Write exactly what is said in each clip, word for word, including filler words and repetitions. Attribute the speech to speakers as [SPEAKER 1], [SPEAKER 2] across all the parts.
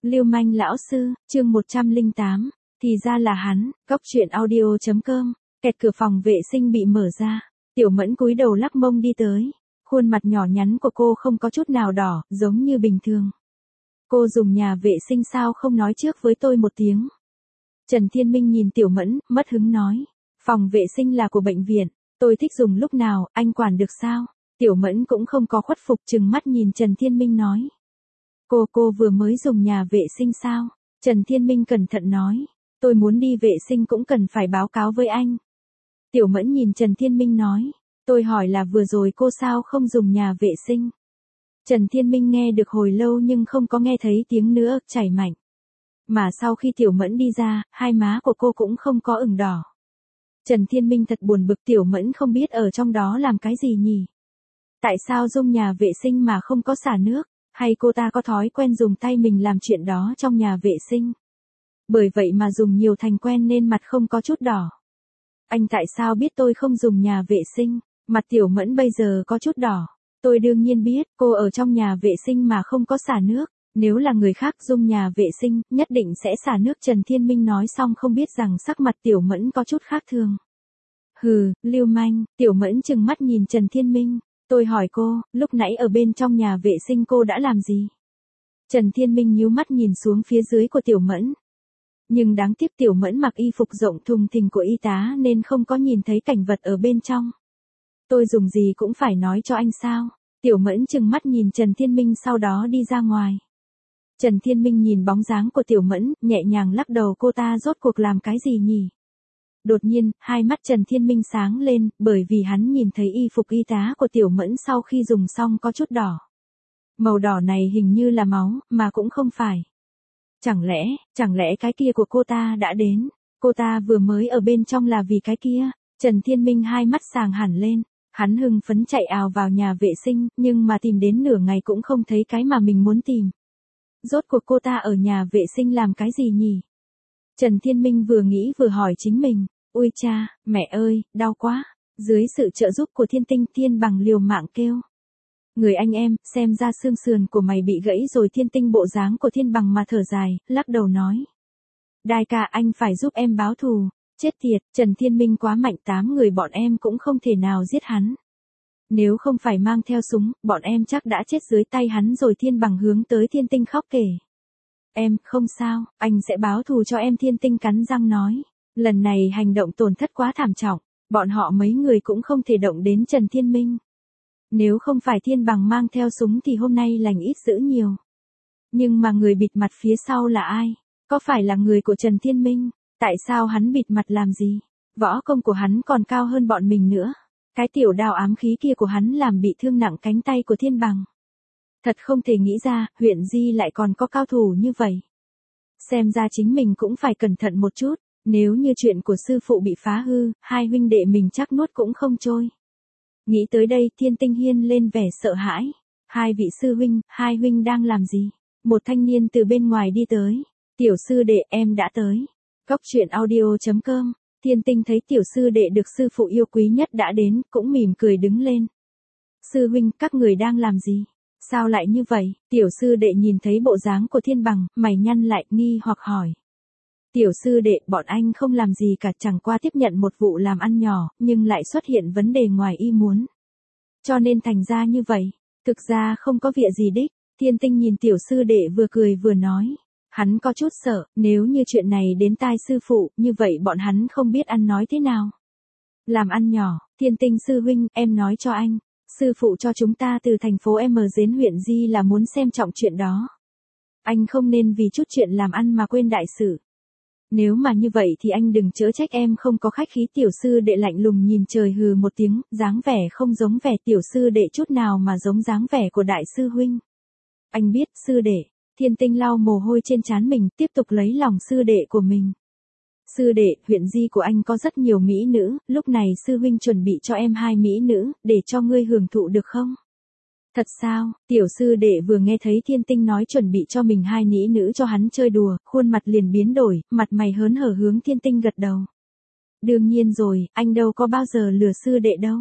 [SPEAKER 1] Lưu manh lão sư, chương một trăm lẻ tám, thì ra là hắn, cóc truyện audio chấm com, kẹt cửa phòng vệ sinh bị mở ra, Tiểu Mẫn cúi đầu lắc mông đi tới, khuôn mặt nhỏ nhắn của cô không có chút nào đỏ, giống như bình thường. Cô dùng nhà vệ sinh sao không nói trước với tôi một tiếng? Trần Thiên Minh nhìn Tiểu Mẫn, mất hứng nói, phòng vệ sinh là của bệnh viện, tôi thích dùng lúc nào, anh quản được sao? Tiểu Mẫn cũng không có khuất phục, trừng mắt nhìn Trần Thiên Minh nói. Cô cô vừa mới dùng nhà vệ sinh sao? Trần Thiên Minh cẩn thận nói, tôi muốn đi vệ sinh cũng cần phải báo cáo với anh. Tiểu Mẫn nhìn Trần Thiên Minh nói, tôi hỏi là vừa rồi cô sao không dùng nhà vệ sinh? Trần Thiên Minh nghe được hồi lâu nhưng không có nghe thấy tiếng nữa, chảy mạnh. Mà sau khi Tiểu Mẫn đi ra, hai má của cô cũng không có ửng đỏ. Trần Thiên Minh thật buồn bực, Tiểu Mẫn không biết ở trong đó làm cái gì nhỉ? Tại sao dùng nhà vệ sinh mà không có xả nước? Hay cô ta có thói quen dùng tay mình làm chuyện đó trong nhà vệ sinh? Bởi vậy mà dùng nhiều thành quen nên mặt không có chút đỏ. Anh tại sao biết tôi không dùng nhà vệ sinh? Mặt Tiểu Mẫn bây giờ có chút đỏ. Tôi đương nhiên biết, cô ở trong nhà vệ sinh mà không có xả nước. Nếu là người khác dùng nhà vệ sinh, nhất định sẽ xả nước. Trần Thiên Minh nói xong không biết rằng sắc mặt Tiểu Mẫn có chút khác thường. Hừ, lưu manh, Tiểu Mẫn trừng mắt nhìn Trần Thiên Minh. Tôi hỏi cô, lúc nãy ở bên trong nhà vệ sinh cô đã làm gì? Trần Thiên Minh nhíu mắt nhìn xuống phía dưới của Tiểu Mẫn. Nhưng đáng tiếc Tiểu Mẫn mặc y phục rộng thùng thình của y tá nên không có nhìn thấy cảnh vật ở bên trong. Tôi dùng gì cũng phải nói cho anh sao? Tiểu Mẫn trừng mắt nhìn Trần Thiên Minh sau đó đi ra ngoài. Trần Thiên Minh nhìn bóng dáng của Tiểu Mẫn, nhẹ nhàng lắc đầu, cô ta rốt cuộc làm cái gì nhỉ? Đột nhiên, hai mắt Trần Thiên Minh sáng lên, bởi vì hắn nhìn thấy y phục y tá của Tiểu Mẫn sau khi dùng xong có chút đỏ. Màu đỏ này hình như là máu, mà cũng không phải. Chẳng lẽ, chẳng lẽ cái kia của cô ta đã đến? Cô ta vừa mới ở bên trong là vì cái kia? Trần Thiên Minh hai mắt sàng hẳn lên. Hắn hưng phấn chạy ào vào nhà vệ sinh, nhưng mà tìm đến nửa ngày cũng không thấy cái mà mình muốn tìm. Rốt cuộc cô ta ở nhà vệ sinh làm cái gì nhỉ? Trần Thiên Minh vừa nghĩ vừa hỏi chính mình. Ôi cha, mẹ ơi, đau quá. Dưới sự trợ giúp của Thiên Tinh, Thiên Bằng liều mạng kêu. Người anh em, xem ra xương sườn của mày bị gãy rồi. Thiên Tinh bộ dáng của Thiên Bằng mà thở dài, lắc đầu nói. Đại ca, anh phải giúp em báo thù. Chết tiệt, Trần Thiên Minh quá mạnh, tám người bọn em cũng không thể nào giết hắn. Nếu không phải mang theo súng, bọn em chắc đã chết dưới tay hắn rồi. Thiên Bằng hướng tới Thiên Tinh khóc kể. Em, không sao, anh sẽ báo thù cho em. Thiên Tinh cắn răng nói. Lần này hành động tổn thất quá thảm trọng, bọn họ mấy người cũng không thể động đến Trần Thiên Minh. Nếu không phải Thiên Bằng mang theo súng thì hôm nay lành ít dữ nhiều. Nhưng mà người bịt mặt phía sau là ai? Có phải là người của Trần Thiên Minh? Tại sao hắn bịt mặt làm gì? Võ công của hắn còn cao hơn bọn mình nữa. Cái tiểu đao ám khí kia của hắn làm bị thương nặng cánh tay của Thiên Bằng. Thật không thể nghĩ ra, huyện Di lại còn có cao thủ như vậy. Xem ra chính mình cũng phải cẩn thận một chút. Nếu như chuyện của sư phụ bị phá hư, hai huynh đệ mình chắc nuốt cũng không trôi. Nghĩ tới đây, Thiên Tinh hiên lên vẻ sợ hãi. Hai vị sư huynh, hai huynh đang làm gì? Một thanh niên từ bên ngoài đi tới. Tiểu sư đệ, em đã tới. Cóc truyện audio chấm com. Thiên Tinh thấy tiểu sư đệ được sư phụ yêu quý nhất đã đến, cũng mỉm cười đứng lên. Sư huynh, các người đang làm gì? Sao lại như vậy? Tiểu sư đệ nhìn thấy bộ dáng của Thiên Bằng, mày nhăn lại, nghi hoặc hỏi. Tiểu sư đệ, bọn anh không làm gì cả, chẳng qua tiếp nhận một vụ làm ăn nhỏ, nhưng lại xuất hiện vấn đề ngoài ý muốn. Cho nên thành ra như vậy. Thực ra không có việc gì đích. Thiên Tinh nhìn tiểu sư đệ vừa cười vừa nói. Hắn có chút sợ, nếu như chuyện này đến tai sư phụ, như vậy bọn hắn không biết ăn nói thế nào. Làm ăn nhỏ, Thiên Tinh sư huynh, em nói cho anh. Sư phụ cho chúng ta từ thành phố M đến huyện Di là muốn xem trọng chuyện đó. Anh không nên vì chút chuyện làm ăn mà quên đại sự. Nếu mà như vậy thì anh đừng chớ trách em không có khách khí. Tiểu sư đệ lạnh lùng nhìn trời hừ một tiếng, dáng vẻ không giống vẻ tiểu sư đệ chút nào mà giống dáng vẻ của đại sư huynh. Anh biết, sư đệ. Thiên Tinh lau mồ hôi trên trán mình, tiếp tục lấy lòng sư đệ của mình. Sư đệ, huyện Di của anh có rất nhiều mỹ nữ, lúc này sư huynh chuẩn bị cho em hai mỹ nữ, để cho ngươi hưởng thụ được không? Thật sao? Tiểu sư đệ vừa nghe thấy Thiên Tinh nói chuẩn bị cho mình hai mỹ nữ cho hắn chơi đùa, khuôn mặt liền biến đổi, mặt mày hớn hở hướng Thiên Tinh gật đầu. Đương nhiên rồi, anh đâu có bao giờ lừa sư đệ đâu.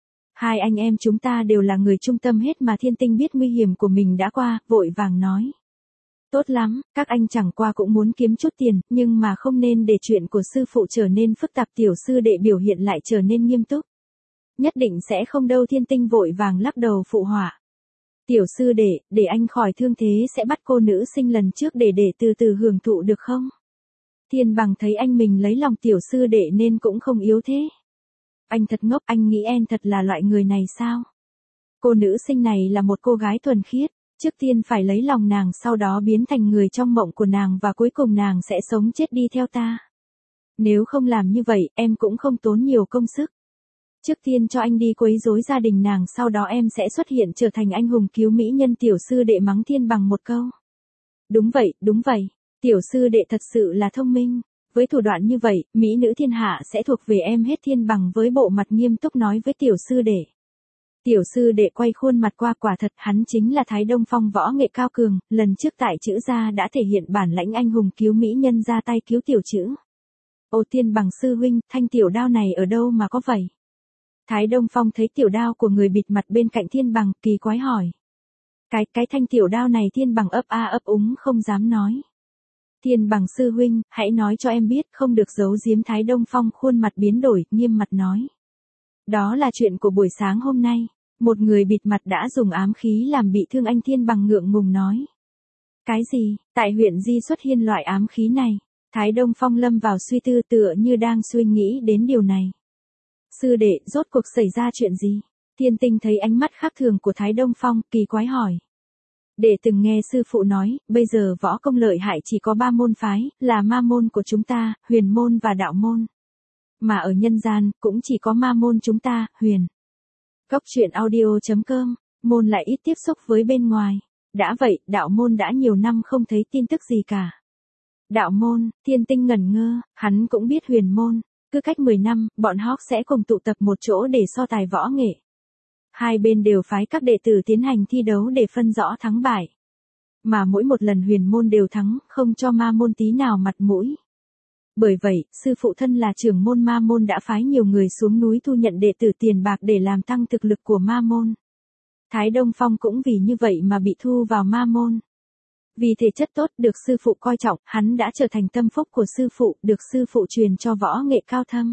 [SPEAKER 1] Hai anh em chúng ta đều là người trung tâm hết mà. Thiên Tinh biết nguy hiểm của mình đã qua, vội vàng nói. Tốt lắm, các anh chẳng qua cũng muốn kiếm chút tiền, nhưng mà không nên để chuyện của sư phụ trở nên phức tạp. Tiểu sư đệ biểu hiện lại trở nên nghiêm túc. Nhất định sẽ không đâu. Thiên Tinh vội vàng lắc đầu phụ họa. Tiểu sư đệ, để anh khỏi thương thế sẽ bắt cô nữ sinh lần trước để để từ từ hưởng thụ được không? Thiên Bằng thấy anh mình lấy lòng tiểu sư đệ nên cũng không yếu thế. Anh thật ngốc, anh nghĩ em thật là loại người này sao? Cô nữ sinh này là một cô gái thuần khiết, trước tiên phải lấy lòng nàng, sau đó biến thành người trong mộng của nàng và cuối cùng nàng sẽ sống chết đi theo ta. Nếu không làm như vậy, em cũng không tốn nhiều công sức. Trước tiên cho anh đi quấy rối gia đình nàng, sau đó em sẽ xuất hiện trở thành anh hùng cứu mỹ nhân. Tiểu sư đệ mắng Thiên Bằng một câu. Đúng vậy, đúng vậy, tiểu sư đệ thật sự là thông minh. Với thủ đoạn như vậy, mỹ nữ thiên hạ sẽ thuộc về em hết. Thiên Bằng với bộ mặt nghiêm túc nói với tiểu sư đệ. Tiểu sư đệ quay khuôn mặt qua, quả thật hắn chính là Thái Đông Phong, võ nghệ cao cường, lần trước tại chữ gia đã thể hiện bản lãnh anh hùng cứu mỹ nhân, ra tay cứu tiểu chữ. Ô Thiên Bằng sư huynh, thanh tiểu đao này ở đâu mà có vậy? Thái Đông Phong thấy tiểu đao của người bịt mặt bên cạnh Thiên Bằng, kỳ quái hỏi. Cái, cái thanh tiểu đao này. Thiên Bằng ấp a ấp úng không dám nói. Thiên Bằng sư huynh, hãy nói cho em biết, không được giấu giếm. Thái Đông Phong khuôn mặt biến đổi, nghiêm mặt nói. Đó là chuyện của buổi sáng hôm nay. Một người bịt mặt đã dùng ám khí làm bị thương anh. Thiên Bằng ngượng ngùng nói. Cái gì? Tại huyện Di xuất hiện loại ám khí này? Thái Đông Phong lâm vào suy tư, tựa như đang suy nghĩ đến điều này. Sư đệ, rốt cuộc xảy ra chuyện gì? Thiên Tinh thấy ánh mắt khác thường của Thái Đông Phong, kỳ quái hỏi. Đệ từng nghe sư phụ nói, bây giờ võ công lợi hại chỉ có ba môn phái, là ma môn của chúng ta, huyền môn và đạo môn. Mà ở nhân gian, cũng chỉ có ma môn chúng ta, huyền. Góc truyện audio chấm com, môn lại ít tiếp xúc với bên ngoài. Đã vậy, đạo môn đã nhiều năm không thấy tin tức gì cả. Đạo môn, Thiên Tinh ngẩn ngơ, hắn cũng biết huyền môn. Cứ cách mười năm, bọn Hawk sẽ cùng tụ tập một chỗ để so tài võ nghệ. Hai bên đều phái các đệ tử tiến hành thi đấu để phân rõ thắng bại. Mà mỗi một lần huyền môn đều thắng, không cho ma môn tí nào mặt mũi. Bởi vậy, sư phụ thân là trưởng môn ma môn đã phái nhiều người xuống núi thu nhận đệ tử tiền bạc để làm tăng thực lực của ma môn. Thái Đông Phong cũng vì như vậy mà bị thu vào ma môn. Vì thể chất tốt, được sư phụ coi trọng, hắn đã trở thành tâm phúc của sư phụ, được sư phụ truyền cho võ nghệ cao thâm.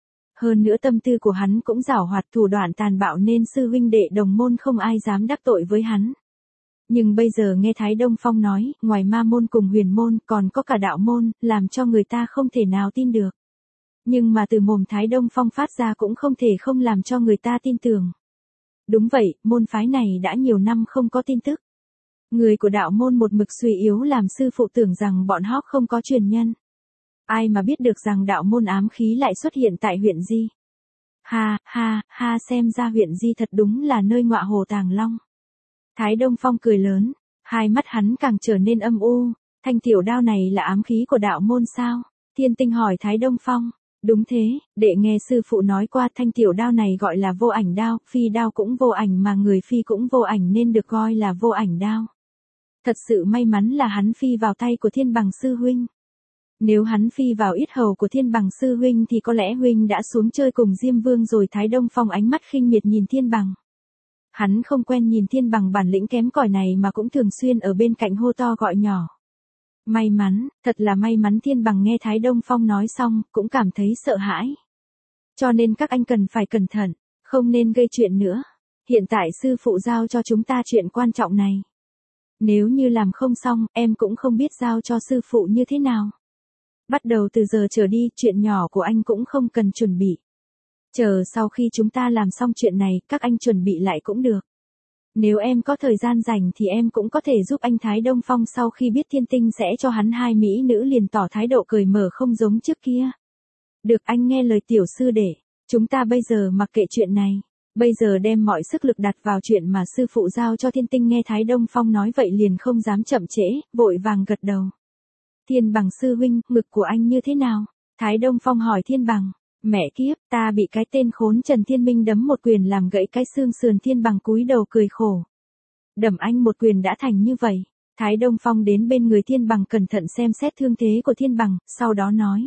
[SPEAKER 1] Hơn nữa tâm tư của hắn cũng giảo hoạt, thủ đoạn tàn bạo nên sư huynh đệ đồng môn không ai dám đắc tội với hắn. Nhưng bây giờ nghe Thái Đông Phong nói, ngoài ma môn cùng huyền môn còn có cả đạo môn, làm cho người ta không thể nào tin được. Nhưng mà từ mồm Thái Đông Phong phát ra cũng không thể không làm cho người ta tin tưởng. Đúng vậy, môn phái này đã nhiều năm không có tin tức. Người của đạo môn một mực suy yếu, làm sư phụ tưởng rằng bọn Hawk không có truyền nhân. Ai mà biết được rằng đạo môn ám khí lại xuất hiện tại huyện Di. Ha, ha, ha, xem ra huyện Di thật đúng là nơi ngọa hồ tàng long. Thái Đông Phong cười lớn, hai mắt hắn càng trở nên âm u. Thanh tiểu đao này là ám khí của đạo môn sao? Thiên Tinh hỏi Thái Đông Phong. Đúng thế, đệ nghe sư phụ nói qua, thanh tiểu đao này gọi là vô ảnh đao, phi đao cũng vô ảnh mà người phi cũng vô ảnh nên được gọi là vô ảnh đao. Thật sự may mắn là hắn phi vào tay của Thiên Bằng sư huynh. Nếu hắn phi vào yết hầu của Thiên Bằng sư huynh thì có lẽ huynh đã xuống chơi cùng Diêm Vương rồi. Thái Đông Phong ánh mắt khinh miệt nhìn Thiên Bằng. Hắn không quen nhìn Thiên Bằng bản lĩnh kém cỏi này mà cũng thường xuyên ở bên cạnh hô to gọi nhỏ. May mắn, thật là may mắn. Thiên Bằng nghe Thái Đông Phong nói xong, cũng cảm thấy sợ hãi. Cho nên các anh cần phải cẩn thận, không nên gây chuyện nữa. Hiện tại sư phụ giao cho chúng ta chuyện quan trọng này. Nếu như làm không xong, em cũng không biết giao cho sư phụ như thế nào. Bắt đầu từ giờ trở đi, chuyện nhỏ của anh cũng không cần chuẩn bị. Chờ sau khi chúng ta làm xong chuyện này, các anh chuẩn bị lại cũng được. Nếu em có thời gian rảnh thì em cũng có thể giúp anh. Thái Đông Phong sau khi biết Thiên Tinh sẽ cho hắn hai mỹ nữ liền tỏ thái độ cởi mở không giống trước kia. Được, anh nghe lời tiểu sư đệ, chúng ta bây giờ mặc kệ chuyện này. Bây giờ đem mọi sức lực đặt vào chuyện mà sư phụ giao cho Thiên Tinh. Nghe Thái Đông Phong nói vậy liền không dám chậm trễ, vội vàng gật đầu. Thiên Bằng sư huynh, ngực của anh như thế nào? Thái Đông Phong hỏi Thiên Bằng. Mẹ kiếp, ta bị cái tên khốn Trần Thiên Minh đấm một quyền làm gãy cái xương sườn. Thiên Bằng cúi đầu cười khổ. Đấm anh một quyền đã thành như vậy. Thái Đông Phong đến bên người Thiên Bằng cẩn thận xem xét thương thế của Thiên Bằng, sau đó nói.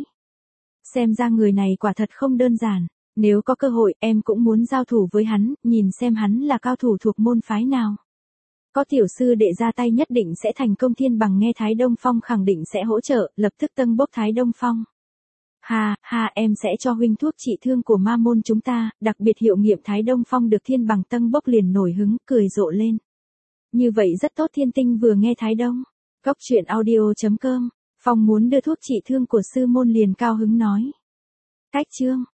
[SPEAKER 1] Xem ra người này quả thật không đơn giản. Nếu có cơ hội, em cũng muốn giao thủ với hắn, nhìn xem hắn là cao thủ thuộc môn phái nào. Có tiểu sư đệ ra tay nhất định sẽ thành công, thiên bằng nghe Thái Đông Phong khẳng định sẽ hỗ trợ, lập tức tâng bốc Thái Đông Phong. Ha, ha, em sẽ cho huynh thuốc trị thương của ma môn chúng ta, đặc biệt hiệu nghiệm. Thái Đông Phong được thiên bằng tâng bốc liền nổi hứng, cười rộ lên. Như vậy rất tốt. Thiên Tinh vừa nghe Thái Đông. Cốc truyện audio chấm com. Phong muốn đưa thuốc trị thương của sư môn liền cao hứng nói. Cách chương.